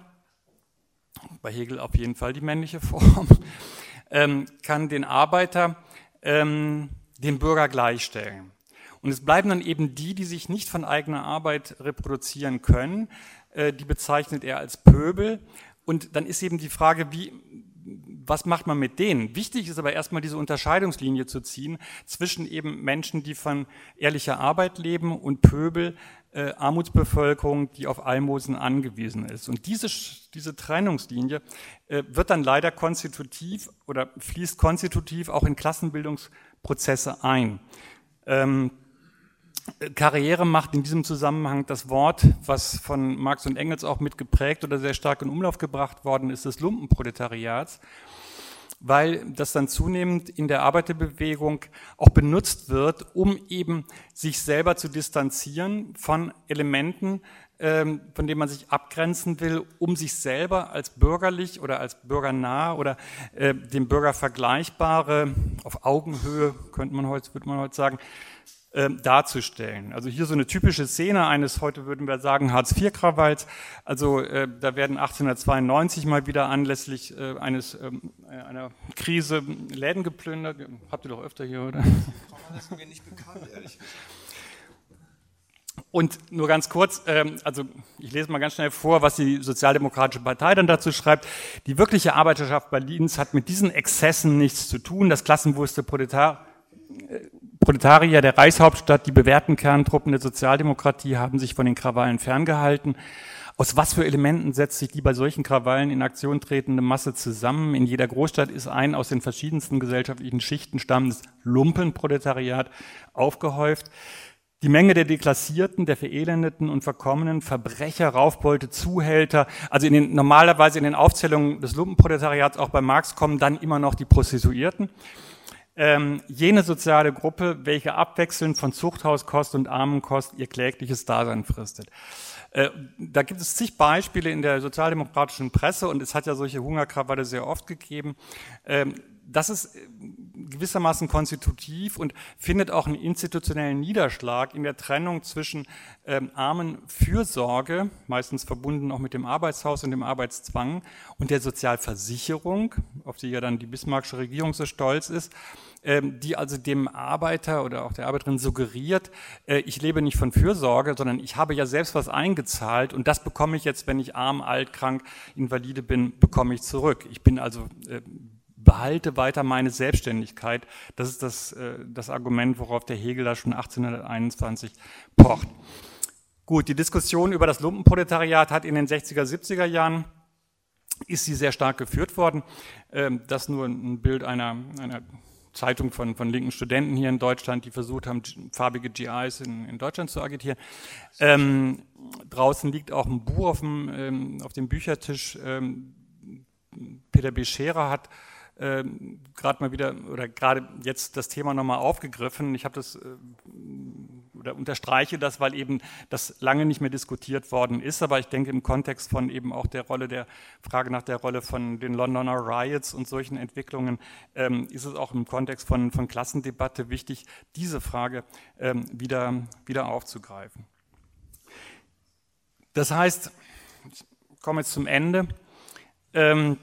bei Hegel auf jeden Fall die männliche Form, ähm, kann den Arbeiter ähm, dem Bürger gleichstellen. Und es bleiben dann eben die, die sich nicht von eigener Arbeit reproduzieren können, die bezeichnet er als Pöbel. Und dann ist eben die Frage, wie, was macht man mit denen? Wichtig ist aber erstmal diese Unterscheidungslinie zu ziehen zwischen eben Menschen, die von ehrlicher Arbeit leben, und Pöbel, äh, Armutsbevölkerung, die auf Almosen angewiesen ist. Und diese, diese Trennungslinie äh, wird dann leider konstitutiv oder fließt konstitutiv auch in Klassenbildungsprozesse ein. Ähm, Karriere macht in diesem Zusammenhang das Wort, was von Marx und Engels auch mitgeprägt oder sehr stark in Umlauf gebracht worden ist, des Lumpenproletariats, weil das dann zunehmend in der Arbeiterbewegung auch benutzt wird, um eben sich selber zu distanzieren von Elementen, von denen man sich abgrenzen will, um sich selber als bürgerlich oder als bürgernah oder dem Bürger vergleichbare, auf Augenhöhe, könnte man heute, würde man heute sagen, darzustellen. Also hier so eine typische Szene eines, heute würden wir sagen, Hartz-vier-Krawalls. Also äh, da werden achtzehnhundertzweiundneunzig mal wieder anlässlich äh, eines äh, einer Krise Läden geplündert. Habt ihr doch öfter hier, oder? Das ist mir nicht bekannt, ehrlich gesagt. Und nur ganz kurz, ähm, also ich lese mal ganz schnell vor, was die Sozialdemokratische Partei dann dazu schreibt. Die wirkliche Arbeiterschaft Berlins hat mit diesen Exzessen nichts zu tun. Das klassenbewusste Proletar äh, Proletarier der Reichshauptstadt, die bewährten Kerntruppen der Sozialdemokratie haben sich von den Krawallen ferngehalten. Aus was für Elementen setzt sich die bei solchen Krawallen in Aktion tretende Masse zusammen? In jeder Großstadt ist ein aus den verschiedensten gesellschaftlichen Schichten stammendes Lumpenproletariat aufgehäuft. Die Menge der Deklassierten, der Verelendeten und Verkommenen, Verbrecher, Raufbeute, Zuhälter, also in den, normalerweise in den Aufzählungen des Lumpenproletariats, auch bei Marx, kommen dann immer noch die Prostituierten. Ähm, jene soziale Gruppe, welche abwechselnd von Zuchthauskost und Armenkost ihr klägliches Dasein fristet. Äh, da gibt es zig Beispiele in der sozialdemokratischen Presse und es hat ja solche Hungerkrawalle sehr oft gegeben. Ähm, das ist gewissermaßen konstitutiv und findet auch einen institutionellen Niederschlag in der Trennung zwischen ähm, Armenfürsorge, meistens verbunden auch mit dem Arbeitshaus und dem Arbeitszwang, und der Sozialversicherung, auf die ja dann die bismarckische Regierung so stolz ist, ähm, die also dem Arbeiter oder auch der Arbeiterin suggeriert, äh, ich lebe nicht von Fürsorge, sondern ich habe ja selbst was eingezahlt und das bekomme ich jetzt, wenn ich arm, alt, krank, invalide bin, bekomme ich zurück. Ich bin also äh, behalte weiter meine Selbstständigkeit. Das ist das, äh, das Argument, worauf der Hegel da schon achtzehnhunderteinundzwanzig pocht. Gut, die Diskussion über das Lumpenproletariat hat in den sechziger, siebziger Jahren, ist sie sehr stark geführt worden. Ähm, das nur ein Bild einer, einer Zeitung von, von linken Studenten hier in Deutschland, die versucht haben, farbige G Is in, in Deutschland zu agitieren. Ähm, draußen liegt auch ein Buch auf dem, ähm, auf dem Büchertisch. Ähm, Peter B. Scherer hat Ähm, gerade mal wieder oder gerade jetzt das Thema nochmal aufgegriffen. Ich habe das äh, oder unterstreiche das, weil eben das lange nicht mehr diskutiert worden ist, aber ich denke im Kontext von eben auch der Rolle der Frage nach der Rolle von den Londoner Riots und solchen Entwicklungen ähm, ist es auch im Kontext von, von Klassendebatte wichtig, diese Frage ähm, wieder, wieder aufzugreifen. Das heißt, ich komme jetzt zum Ende. Ähm,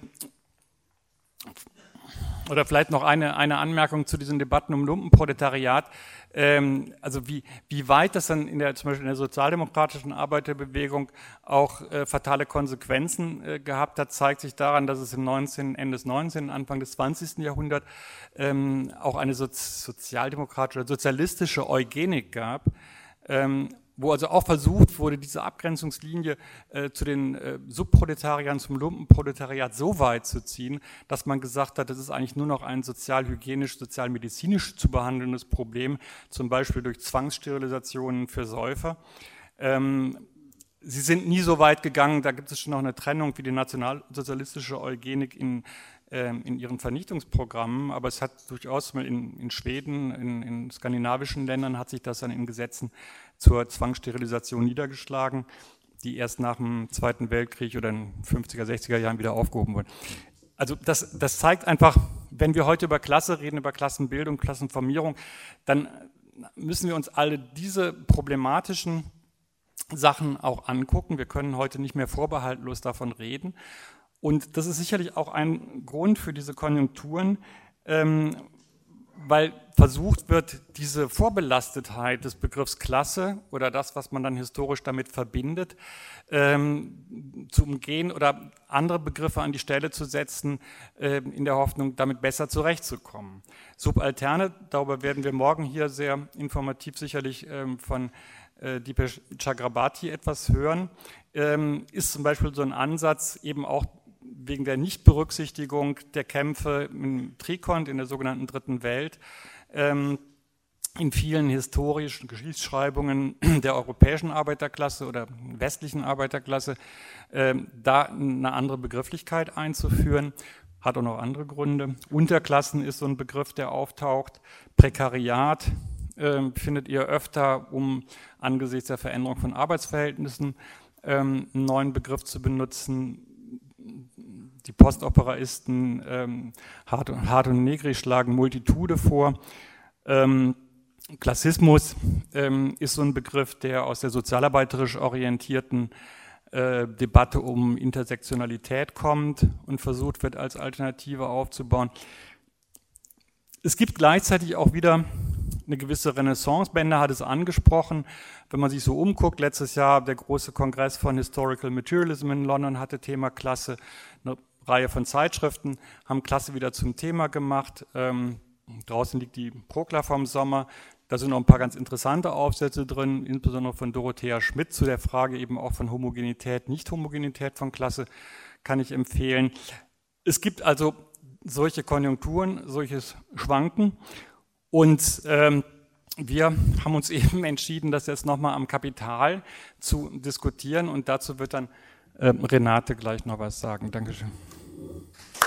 Oder vielleicht noch eine, eine Anmerkung zu diesen Debatten um Lumpenproletariat. Ähm, also wie, wie weit das dann in der, zum Beispiel in der sozialdemokratischen Arbeiterbewegung auch äh, fatale Konsequenzen äh, gehabt hat, zeigt sich daran, dass es im neunzehnten, Ende des neunzehnten, Anfang des zwanzigsten Jahrhunderts ähm, auch eine Sozi sozialdemokratische oder sozialistische Eugenik gab, ähm, wo also auch versucht wurde, diese Abgrenzungslinie äh, zu den äh, Subproletariern, zum Lumpenproletariat so weit zu ziehen, dass man gesagt hat, das ist eigentlich nur noch ein sozialhygienisch, sozialmedizinisch zu behandelndes Problem, zum Beispiel durch Zwangssterilisationen für Säufer. Ähm, sie sind nie so weit gegangen, da gibt es schon noch eine Trennung wie die nationalsozialistische Eugenik in in ihren Vernichtungsprogrammen, aber es hat durchaus mal in, in Schweden, in, in skandinavischen Ländern hat sich das dann in Gesetzen zur Zwangssterilisation niedergeschlagen, die erst nach dem Zweiten Weltkrieg oder in den fünfziger, sechziger Jahren wieder aufgehoben wurden. Also das, das zeigt einfach, wenn wir heute über Klasse reden, über Klassenbildung, Klassenformierung, dann müssen wir uns alle diese problematischen Sachen auch angucken. Wir können heute nicht mehr vorbehaltlos davon reden. Und das ist sicherlich auch ein Grund für diese Konjunkturen, ähm, weil versucht wird, diese Vorbelastetheit des Begriffs Klasse oder das, was man dann historisch damit verbindet, ähm, zu umgehen oder andere Begriffe an die Stelle zu setzen, äh, in der Hoffnung, damit besser zurechtzukommen. Subalterne, darüber werden wir morgen hier sehr informativ sicherlich ähm, von äh, Dipesh Chakrabarti etwas hören, ähm, ist zum Beispiel so ein Ansatz, eben auch wegen der Nichtberücksichtigung der Kämpfe im Trikont, in der sogenannten Dritten Welt, ähm, in vielen historischen Geschichtsschreibungen der europäischen Arbeiterklasse oder westlichen Arbeiterklasse, ähm, da eine andere Begrifflichkeit einzuführen, hat auch noch andere Gründe. Unterklassen ist so ein Begriff, der auftaucht. Prekariat äh, findet ihr öfter, um angesichts der Veränderung von Arbeitsverhältnissen ähm, einen neuen Begriff zu benutzen. Die Postoperaisten ähm, Hart, und, Hart und Negri schlagen Multitude vor. Ähm, Klassismus ähm, ist so ein Begriff, der aus der sozialarbeiterisch orientierten äh, Debatte um Intersektionalität kommt und versucht wird, als Alternative aufzubauen. Es gibt gleichzeitig auch wieder eine gewisse Renaissance. Bender hat es angesprochen. Wenn man sich so umguckt, letztes Jahr der große Kongress von Historical Materialism in London hatte Thema Klasse. Eine Reihe von Zeitschriften haben Klasse wieder zum Thema gemacht. Ähm, Draußen liegt die Prokla vom Sommer. Da sind noch ein paar ganz interessante Aufsätze drin, insbesondere von Dorothea Schmidt zu der Frage eben auch von Homogenität, Nicht-Homogenität von Klasse, kann ich empfehlen. Es gibt also solche Konjunkturen, solches Schwanken und ähm, wir haben uns eben entschieden, das jetzt nochmal am Kapital zu diskutieren und dazu wird dann äh, Renate gleich noch was sagen. Dankeschön.